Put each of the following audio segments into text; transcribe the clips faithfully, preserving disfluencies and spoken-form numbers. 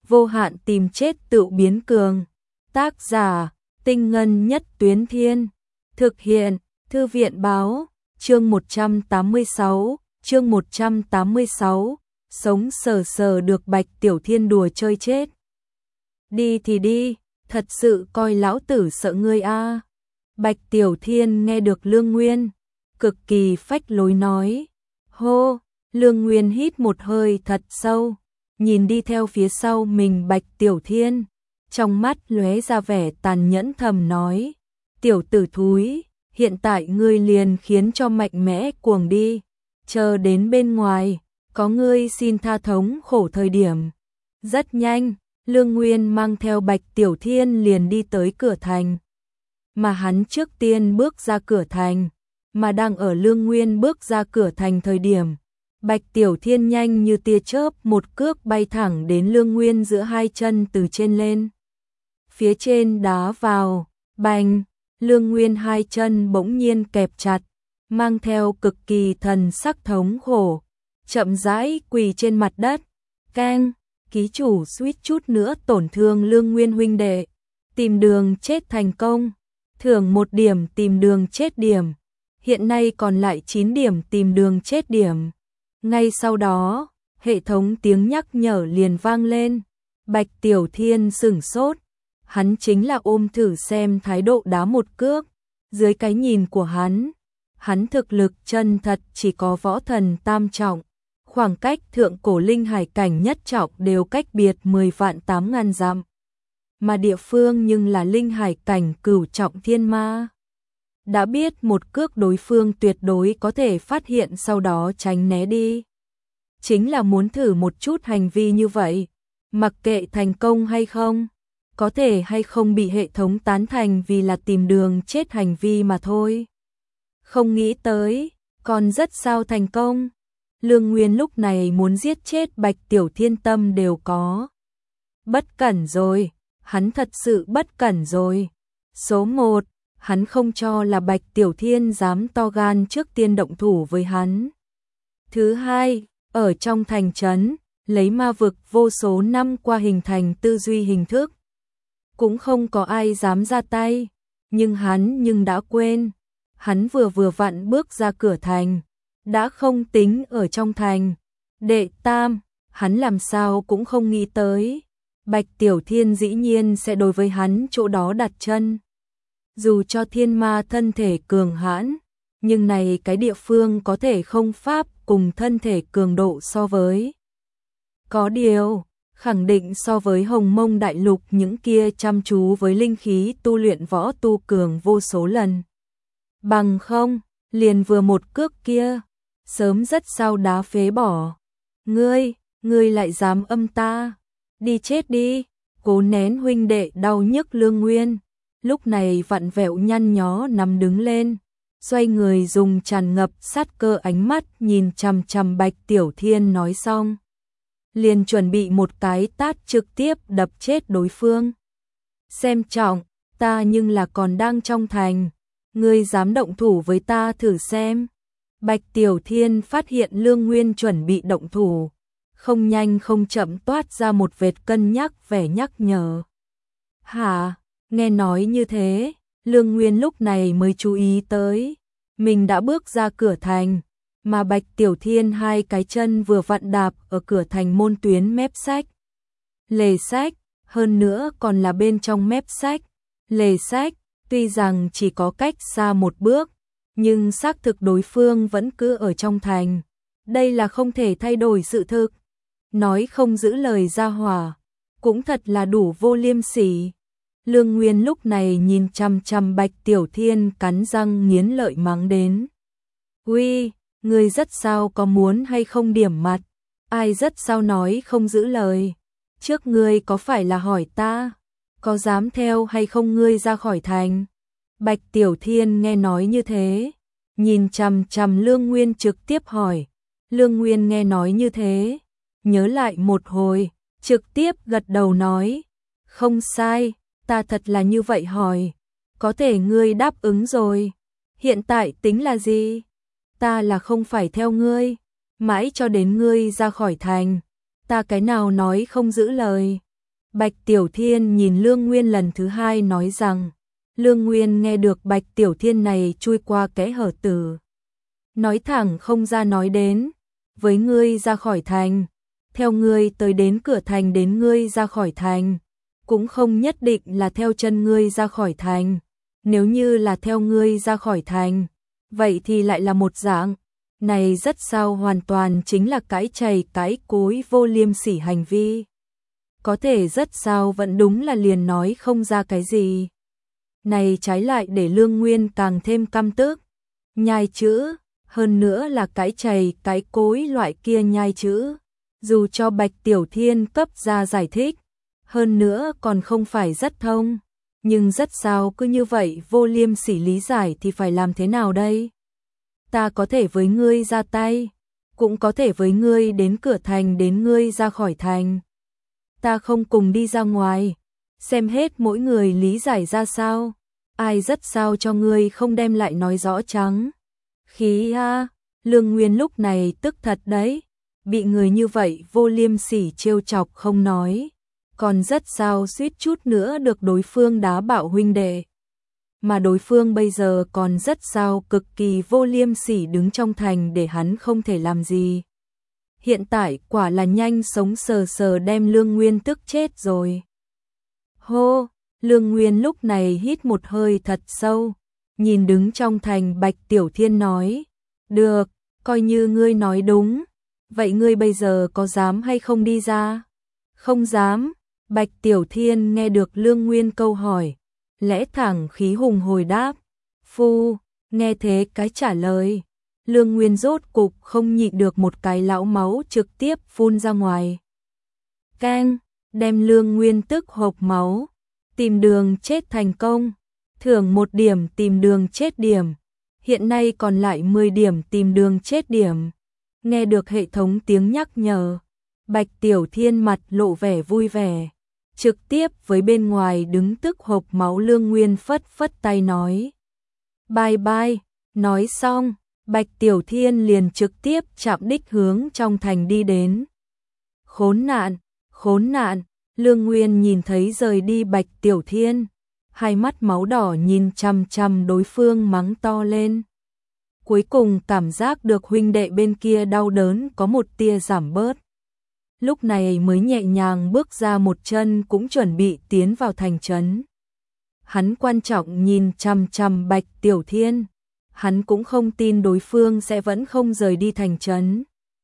vô hạn tìm chết tự biến cường. Tác giả, Tinh Ngân Nhất Tuyến Thiên. Thực hiện, Thư viện Báo, chương một trăm tám mươi sáu, chương một trăm tám mươi sáu, sống sờ sờ được Bạch Tiểu Thiên đùa chơi chết. Đi thì đi, thật sự coi lão tử sợ ngươi a. À. Bạch Tiểu Thiên nghe được Lương Nguyên, cực kỳ phách lối nói. Hô, Lương Nguyên hít một hơi thật sâu, nhìn đi theo phía sau mình Bạch Tiểu Thiên, trong mắt lóe ra vẻ tàn nhẫn thầm nói. Tiểu tử thúi, hiện tại ngươi liền khiến cho mạnh mẽ cuồng đi, chờ đến bên ngoài, có ngươi xin tha thống khổ thời điểm. Rất nhanh, Lương Nguyên mang theo Bạch Tiểu Thiên liền đi tới cửa thành. Mà hắn trước tiên bước ra cửa thành, mà đang ở Lương Nguyên bước ra cửa thành thời điểm, Bạch Tiểu Thiên nhanh như tia chớp một cước bay thẳng đến Lương Nguyên giữa hai chân từ trên lên. Phía trên đá vào, bành, Lương Nguyên hai chân bỗng nhiên kẹp chặt, mang theo cực kỳ thần sắc thống khổ, chậm rãi quỳ trên mặt đất. Keng, ký chủ suýt chút nữa tổn thương Lương Nguyên huynh đệ, tìm đường chết thành công, thưởng một điểm tìm đường chết điểm, hiện nay còn lại chín điểm tìm đường chết điểm. Ngay sau đó, hệ thống tiếng nhắc nhở liền vang lên. Bạch Tiểu Thiên sửng sốt, hắn chính là ôm thử xem thái độ đá một cước. Dưới cái nhìn của hắn, hắn thực lực chân thật chỉ có võ thần tam trọng, khoảng cách thượng cổ linh hải cảnh nhất trọng đều cách biệt mười vạn tám ngàn dặm. Mà địa phương nhưng là linh hải cảnh cửu trọng thiên ma. Đã biết một cước đối phương tuyệt đối có thể phát hiện sau đó tránh né đi. Chính là muốn thử một chút hành vi như vậy, mặc kệ thành công hay không, có thể hay không bị hệ thống tán thành vì là tìm đường chết hành vi mà thôi. Không nghĩ tới, còn rất sao thành công. Lương Nguyên lúc này muốn giết chết Bạch Tiểu Thiên tâm đều có. Bất cẩn rồi, hắn thật sự bất cẩn rồi. Số một, hắn không cho là Bạch Tiểu Thiên dám to gan trước tiên động thủ với hắn. Thứ hai, ở trong thành trấn, lấy ma vực vô số năm qua hình thành tư duy hình thức. Cũng không có ai dám ra tay, nhưng hắn nhưng đã quên. Hắn vừa vừa vặn bước ra cửa thành, đã không tính ở trong thành. Đệ tam, hắn làm sao cũng không nghĩ tới. Bạch Tiểu Thiên dĩ nhiên sẽ đối với hắn chỗ đó đặt chân. Dù cho thiên ma thân thể cường hãn, nhưng này cái địa phương có thể không pháp cùng thân thể cường độ so với. Có điều, khẳng định so với Hồng Mông Đại Lục những kia chăm chú với linh khí tu luyện võ tu cường vô số lần. Bằng không, liền vừa một cước kia, sớm rất sao đá phế bỏ. Ngươi, ngươi lại dám âm ta, đi chết đi. Cố nén huynh đệ đau nhức Lương Nguyên, lúc này vặn vẹo nhăn nhó nằm đứng lên, xoay người dùng tràn ngập sát cơ ánh mắt nhìn chằm chằm Bạch Tiểu Thiên nói xong, liền chuẩn bị một cái tát trực tiếp đập chết đối phương. Xem trọng, ta nhưng là còn đang trong thành, ngươi dám động thủ với ta thử xem. Bạch Tiểu Thiên phát hiện Lương Nguyên chuẩn bị động thủ, không nhanh không chậm toát ra một vệt cân nhắc vẻ nhắc nhở. Hả, nghe nói như thế, Lương Nguyên lúc này mới chú ý tới, mình đã bước ra cửa thành, mà Bạch Tiểu Thiên hai cái chân vừa vặn đạp ở cửa thành môn tuyến mép sách. Lề sách, hơn nữa còn là bên trong mép sách. Lề sách, tuy rằng chỉ có cách xa một bước, nhưng xác thực đối phương vẫn cứ ở trong thành. Đây là không thể thay đổi sự thực. Nói không giữ lời ra hỏa, cũng thật là đủ vô liêm sỉ. Lương Nguyên lúc này nhìn chằm chằm Bạch Tiểu Thiên cắn răng nghiến lợi mắng đến. Uy, ngươi rất sao có muốn hay không điểm mặt? Ai rất sao nói không giữ lời? Trước ngươi có phải là hỏi ta, có dám theo hay không ngươi ra khỏi thành? Bạch Tiểu Thiên nghe nói như thế, nhìn chằm chằm Lương Nguyên trực tiếp hỏi. Lương Nguyên nghe nói như thế, nhớ lại một hồi, trực tiếp gật đầu nói. Không sai, ta thật là như vậy hỏi. Có thể ngươi đáp ứng rồi. Hiện tại tính là gì? Ta là không phải theo ngươi, mãi cho đến ngươi ra khỏi thành. Ta cái nào nói không giữ lời. Bạch Tiểu Thiên nhìn Lương Nguyên lần thứ hai nói rằng, Lương Nguyên nghe được Bạch Tiểu Thiên này chui qua kẽ hở từ. Nói thẳng không ra nói đến, với ngươi ra khỏi thành, theo ngươi tới đến cửa thành đến ngươi ra khỏi thành, cũng không nhất định là theo chân ngươi ra khỏi thành, nếu như là theo ngươi ra khỏi thành, vậy thì lại là một dạng, này rất sao hoàn toàn chính là cãi chày cãi cối vô liêm sỉ hành vi. Có thể rất sao vẫn đúng là liền nói không ra cái gì. Này trái lại để Lương Nguyên càng thêm căm tức, nhai chữ, hơn nữa là cãi chày cãi cối loại kia nhai chữ, dù cho Bạch Tiểu Thiên cấp ra giải thích, hơn nữa còn không phải rất thông, nhưng rất sao cứ như vậy vô liêm sỉ lý giải thì phải làm thế nào đây? Ta có thể với ngươi ra tay, cũng có thể với ngươi đến cửa thành đến ngươi ra khỏi thành. Ta không cùng đi ra ngoài, xem hết mỗi người lý giải ra sao, ai rất sao cho ngươi không đem lại nói rõ trắng. Khí ha, Lương Nguyên lúc này tức thật đấy, bị người như vậy vô liêm sỉ trêu chọc không nói, còn rất sao suýt chút nữa được đối phương đá bạo huynh đệ. Mà đối phương bây giờ còn rất sao cực kỳ vô liêm sỉ đứng trong thành để hắn không thể làm gì. Hiện tại quả là nhanh sống sờ sờ đem Lương Nguyên tức chết rồi. Hô, Lương Nguyên lúc này hít một hơi thật sâu, nhìn đứng trong thành Bạch Tiểu Thiên nói, được, coi như ngươi nói đúng, vậy ngươi bây giờ có dám hay không đi ra? Không dám, Bạch Tiểu Thiên nghe được Lương Nguyên câu hỏi, lẽ thẳng khí hùng hồi đáp, phu, nghe thế cái trả lời. Lương Nguyên rốt cục không nhịn được một cái lão máu trực tiếp phun ra ngoài. Keng, đem Lương Nguyên tức hộc máu, tìm đường chết thành công, thưởng một điểm tìm đường chết điểm, hiện nay còn lại mười điểm tìm đường chết điểm. Nghe được hệ thống tiếng nhắc nhở, Bạch Tiểu Thiên mặt lộ vẻ vui vẻ, trực tiếp với bên ngoài đứng tức hộc máu Lương Nguyên phất phất tay nói. Bye bye, nói xong. Bạch Tiểu Thiên liền trực tiếp chạm đích hướng trong thành đi đến. Khốn nạn, khốn nạn, Lương Nguyên nhìn thấy rời đi Bạch Tiểu Thiên, hai mắt máu đỏ nhìn chằm chằm đối phương mắng to lên. Cuối cùng cảm giác được huynh đệ bên kia đau đớn có một tia giảm bớt. Lúc này mới nhẹ nhàng bước ra một chân cũng chuẩn bị tiến vào thành trấn. Hắn quan trọng nhìn chằm chằm Bạch Tiểu Thiên. Hắn cũng không tin đối phương sẽ vẫn không rời đi thành trấn.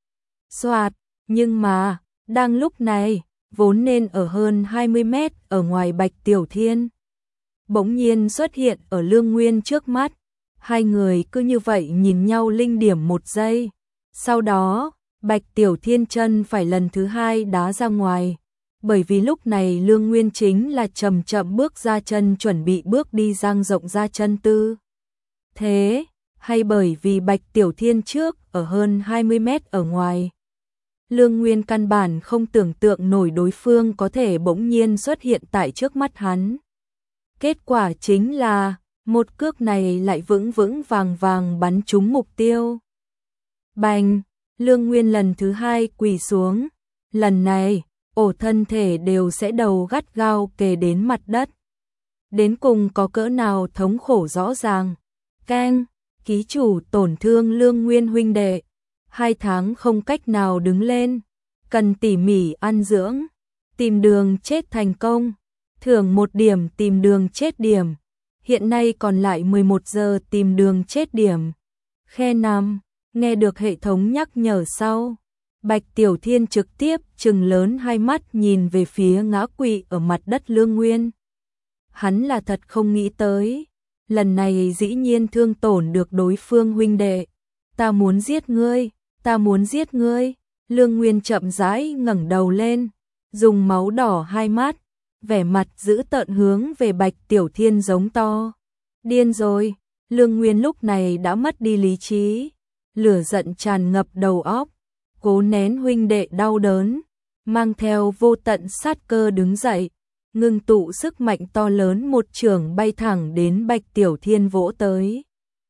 Soạt, nhưng mà, đang lúc này, vốn nên ở hơn hai mươi mét ở ngoài Bạch Tiểu Thiên, bỗng nhiên xuất hiện ở Lương Nguyên trước mắt, hai người cứ như vậy nhìn nhau linh điểm một giây. Sau đó, Bạch Tiểu Thiên chân phải lần thứ hai đá ra ngoài, bởi vì lúc này Lương Nguyên chính là chậm chậm bước ra chân chuẩn bị bước đi dang rộng ra chân tư. Thế, hay bởi vì Bạch Tiểu Thiên trước ở hơn hai mươi mét ở ngoài. Lương Nguyên căn bản không tưởng tượng nổi đối phương có thể bỗng nhiên xuất hiện tại trước mắt hắn. Kết quả chính là, một cước này lại vững vững vàng vàng bắn trúng mục tiêu. Bành, Lương Nguyên lần thứ hai quỳ xuống, lần này, ổ thân thể đều sẽ đầu gắt gao kề đến mặt đất. Đến cùng có cỡ nào thống khổ rõ ràng. Keng, ký chủ tổn thương Lương Nguyên huynh đệ, hai tháng không cách nào đứng lên, cần tỉ mỉ ăn dưỡng, tìm đường chết thành công, thưởng một điểm tìm đường chết điểm, hiện nay còn lại mười một giờ tìm đường chết điểm. Khe năm, nghe được hệ thống nhắc nhở sau, Bạch Tiểu Thiên trực tiếp trừng lớn hai mắt nhìn về phía ngã quỵ ở mặt đất Lương Nguyên. Hắn là thật không nghĩ tới, lần này dĩ nhiên thương tổn được đối phương huynh đệ. Ta muốn giết ngươi, ta muốn giết ngươi. Lương Nguyên chậm rãi ngẩng đầu lên, dùng máu đỏ hai mắt, vẻ mặt dữ tợn hướng về Bạch Tiểu Thiên giống to. Điên rồi, Lương Nguyên lúc này đã mất đi lý trí, lửa giận tràn ngập đầu óc, cố nén huynh đệ đau đớn, mang theo vô tận sát cơ đứng dậy, ngưng tụ sức mạnh to lớn một chưởng bay thẳng đến Bạch Tiểu Thiên vỗ tới.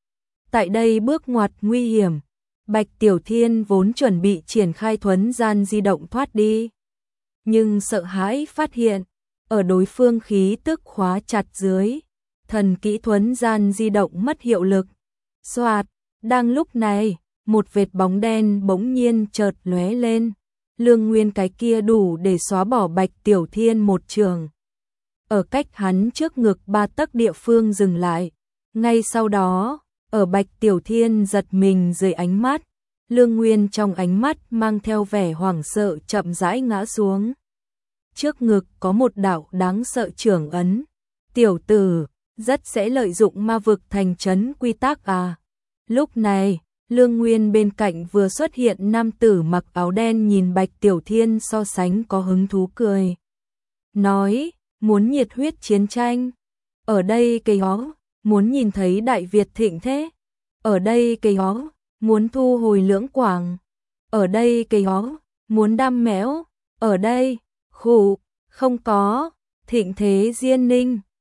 Tại đây bước ngoặt nguy hiểm, Bạch Tiểu Thiên vốn chuẩn bị triển khai thuấn gian di động thoát đi. nhưng sợ hãi phát hiện, ở đối phương khí tức khóa chặt dưới, thần kỹ thuấn gian di động mất hiệu lực. Soạt, đang lúc này, một vệt bóng đen bỗng nhiên chợt lóe lên. Lương Nguyên cái kia đủ để xóa bỏ Bạch Tiểu Thiên một trường. Ở cách hắn trước ngực ba tấc địa phương dừng lại. Ngay sau đó, ở Bạch Tiểu Thiên giật mình dưới ánh mắt, Lương Nguyên trong ánh mắt mang theo vẻ hoảng sợ chậm rãi ngã xuống. Trước ngực có một đạo đáng sợ trưởng ấn. Tiểu tử, rất sẽ lợi dụng ma vực thành trấn quy tắc à. Lúc này, Lương Nguyên bên cạnh vừa xuất hiện nam tử mặc áo đen nhìn Bạch Tiểu Thiên so sánh có hứng thú cười. Nói, muốn nhiệt huyết chiến tranh. Ở đây cây hó, muốn nhìn thấy Đại Việt thịnh thế. Ở đây cây hó, muốn thu hồi lưỡng quảng. Ở đây cây hó, muốn đam mẽo. Ở đây, khủ, không có, thịnh thế diên ninh.